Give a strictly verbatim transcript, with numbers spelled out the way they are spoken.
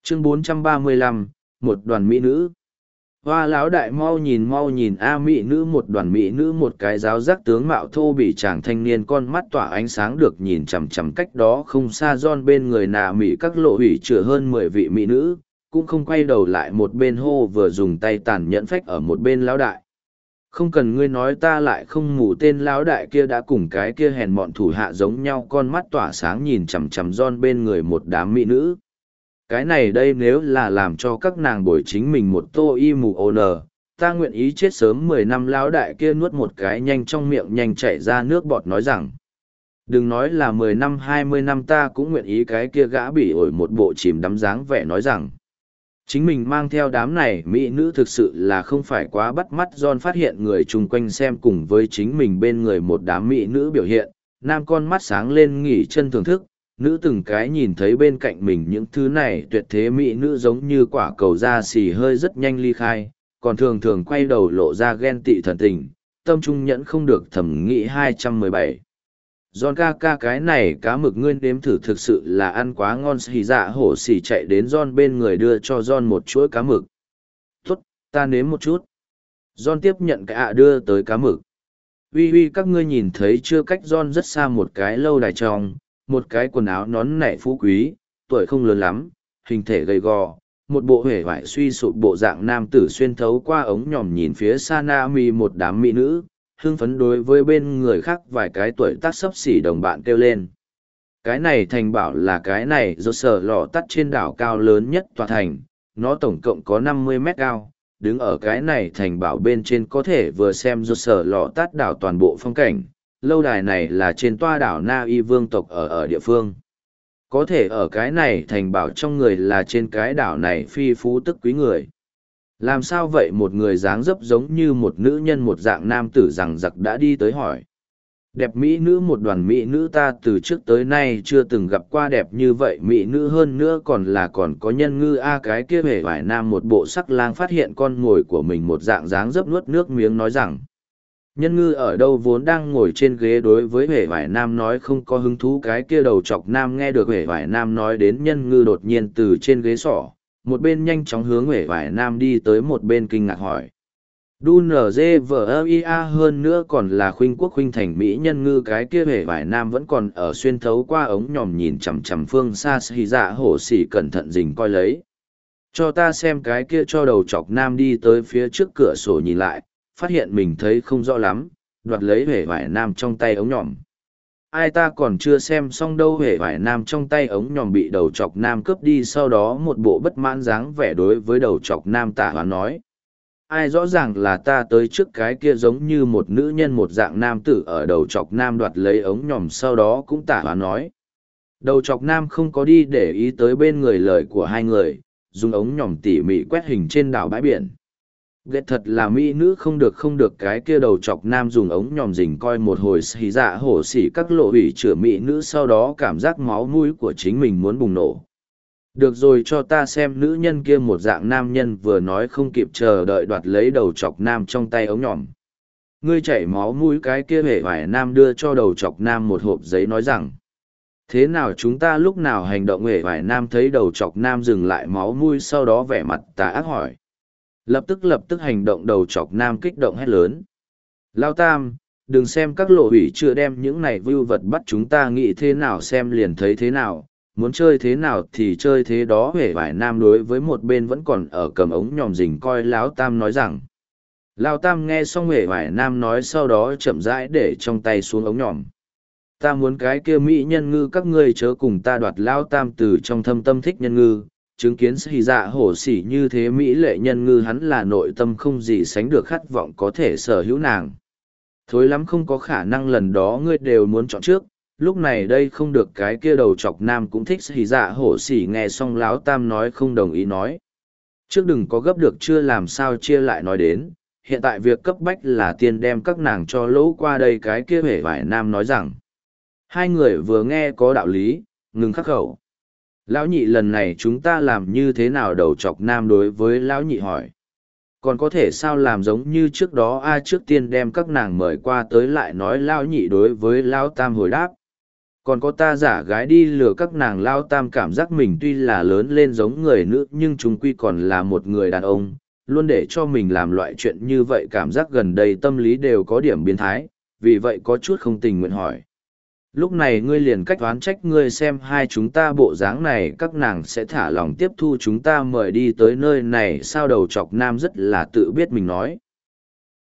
chương bốn trăm ba mươi lăm, một đoàn mỹ nữ. Hoa lão đại mau nhìn mau nhìn a mỹ nữ, một đoàn mỹ nữ, một cái giáo giác tướng mạo thô bỉ chàng thanh niên, con mắt tỏa ánh sáng được nhìn chằm chằm cách đó không xa John bên người nạ mỹ các lộ hủy chữa hơn mười vị mỹ nữ, cũng không quay đầu lại một bên hô vừa dùng tay tàn nhẫn phách ở một bên lão đại. Không cần ngươi nói ta lại không mù, tên lão đại kia đã cùng cái kia hèn mọn thủ hạ giống nhau, con mắt tỏa sáng nhìn chằm chằm John bên người một đám mỹ nữ. Cái này đây nếu là làm cho các nàng bồi chính mình một tô y mù ô nờ, ta nguyện ý chết sớm. Mười năm lão đại kia nuốt một cái nhanh trong miệng nhanh chảy ra nước bọt nói rằng. Đừng nói là mười năm hai mươi năm, ta cũng nguyện ý. Cái kia gã bị ổi một bộ chìm đắm dáng vẻ nói rằng. Chính mình mang theo đám này mỹ nữ thực sự là không phải quá bắt mắt. John phát hiện người chung quanh xem cùng với chính mình bên người một đám mỹ nữ biểu hiện, nam con mắt sáng lên nghỉ chân thưởng thức. Nữ từng cái nhìn thấy bên cạnh mình những thứ này tuyệt thế mỹ nữ giống như quả cầu da xì hơi rất nhanh ly khai, còn thường thường quay đầu lộ ra ghen tị thần tình, tâm trung nhẫn không được thẩm nghĩ hai trăm mười bảy. John ca ca, cái này cá mực ngươi nếm thử thực sự là ăn quá ngon. Xì dạ hổ xì chạy đến John bên người đưa cho John một chuỗi cá mực. Tốt, ta nếm một chút. John tiếp nhận cái ạ đưa tới cá mực. Uy uy, các ngươi nhìn thấy chưa, cách John rất xa một cái lâu đài trong, một cái quần áo nón nẻ phú quý, tuổi không lớn lắm, hình thể gầy gò, một bộ hể vải suy sụp bộ dạng nam tử xuyên thấu qua ống nhòm nhìn phía xa Naomi một đám mỹ nữ, hưng phấn đối với bên người khác vài cái tuổi tác xấp xỉ đồng bạn kêu lên. Cái này thành bảo là cái này do sở lò tắt trên đảo cao lớn nhất tòa thành, nó tổng cộng có năm mươi mét cao, đứng ở cái này thành bảo bên trên có thể vừa xem do sở lò tắt đảo toàn bộ phong cảnh. Lâu đài này là trên toa đảo Na Y vương tộc ở ở địa phương. Có thể ở cái này thành bảo trong người là trên cái đảo này phi phú tức quý người. Làm sao vậy? Một người dáng dấp giống như một nữ nhân một dạng nam tử rằng giặc đã đi tới hỏi. Đẹp mỹ nữ, một đoàn mỹ nữ, ta từ trước tới nay chưa từng gặp qua đẹp như vậy mỹ nữ, hơn nữa còn là còn có nhân ngư a. Cái kia hề vải nam một bộ sắc lang phát hiện con mồi của mình một dạng dáng dấp nuốt nước miếng nói rằng. Nhân ngư ở đâu vốn đang ngồi trên ghế đối với huệ vải nam nói không có hứng thú. Cái kia đầu chọc nam nghe được huệ vải nam nói đến nhân ngư đột nhiên từ trên ghế sỏ, một bên nhanh chóng hướng huệ vải nam đi tới, một bên kinh ngạc hỏi. Đu nở dê vờ ia, hơn nữa còn là khuynh quốc khuynh thành mỹ nhân ngư. Cái kia huệ vải nam vẫn còn ở xuyên thấu qua ống nhòm nhìn chằm chằm phương xa xì dạ hổ xỉ cẩn thận dình coi lấy. Cho ta xem. Cái kia cho đầu chọc nam đi tới phía trước cửa sổ nhìn lại, phát hiện mình thấy không rõ lắm, đoạt lấy huệ vải nam trong tay ống nhòm. Ai, ta còn chưa xem xong đâu. Huệ vải nam trong tay ống nhòm bị đầu chọc nam cướp đi, sau đó một bộ bất mãn dáng vẻ đối với đầu chọc nam tả hoán nói. Ai, rõ ràng là ta tới trước. Cái kia giống như một nữ nhân một dạng nam tử ở đầu chọc nam đoạt lấy ống nhòm, sau đó cũng tả hoán nói. Đầu chọc nam không có đi để ý tới bên người lời của hai người, dùng ống nhòm tỉ mỉ quét hình trên đảo bãi biển. Ghét thật là mỹ nữ, không được không được. Cái kia đầu chọc nam dùng ống nhòm rình coi một hồi xì dạ hổ xỉ các lộ hủy chữa mỹ nữ, sau đó cảm giác máu mũi của chính mình muốn bùng nổ. Được rồi, cho ta xem nữ nhân kia, một dạng nam nhân vừa nói không kịp chờ đợi đoạt lấy đầu chọc nam trong tay ống nhòm. Ngươi chảy máu mũi. Cái kia hề vải nam đưa cho đầu chọc nam một hộp giấy nói rằng. Thế nào, chúng ta lúc nào hành động? Hề vải nam thấy đầu chọc nam dừng lại máu mũi, sau đó vẻ mặt tà ác hỏi. Lập tức lập tức hành động. Đầu chọc nam kích động hét lớn. Lao tam, đừng xem các lộ hủy chưa đem những này vưu vật bắt chúng ta, nghĩ thế nào xem liền thấy thế nào, muốn chơi thế nào thì chơi thế đó. Huệ vải nam đối với một bên vẫn còn ở cầm ống nhòm rình coi Lão tam nói rằng. Lao tam nghe xong huệ vải nam nói, sau đó chậm rãi để trong tay xuống ống nhòm. Ta muốn cái kia mỹ nhân ngư, các ngươi chớ cùng ta đoạt. Lao tam từ trong thâm tâm thích nhân ngư, chứng kiến xì dạ hổ xỉ như thế mỹ lệ nhân ngư, hắn là nội tâm không gì sánh được khát vọng có thể sở hữu nàng. Thối lắm, không có khả năng, lần đó ngươi đều muốn chọn trước, lúc này đây không được. Cái kia đầu chọc nam cũng thích xì dạ hổ xỉ, nghe xong Lão tam nói không đồng ý nói. Trước đừng có gấp được chưa, làm sao chia lại nói đến, hiện tại việc cấp bách là tiên đem các nàng cho lỗ qua đây. Cái kia hề vải nam nói rằng. Hai người vừa nghe có đạo lý, ngừng khắc khẩu. Lão nhị, lần này chúng ta làm như thế nào? Đầu chọc nam đối với lão nhị hỏi. Còn có thể sao làm giống như trước đó a, trước tiên đem các nàng mời qua tới lại nói. Lão nhị đối với Lão tam hồi đáp. Còn có ta giả gái đi lừa các nàng lao tam cảm giác mình tuy là lớn lên giống người nữ nhưng chúng quy còn là một người đàn ông, luôn để cho mình làm loại chuyện như vậy cảm giác gần đây tâm lý đều có điểm biến thái, vì vậy có chút không tình nguyện hỏi. Lúc này ngươi liền cách oán trách ngươi xem hai chúng ta bộ dáng này các nàng sẽ thả lòng tiếp thu chúng ta mời đi tới nơi này sao đầu chọc nam rất là tự biết mình nói.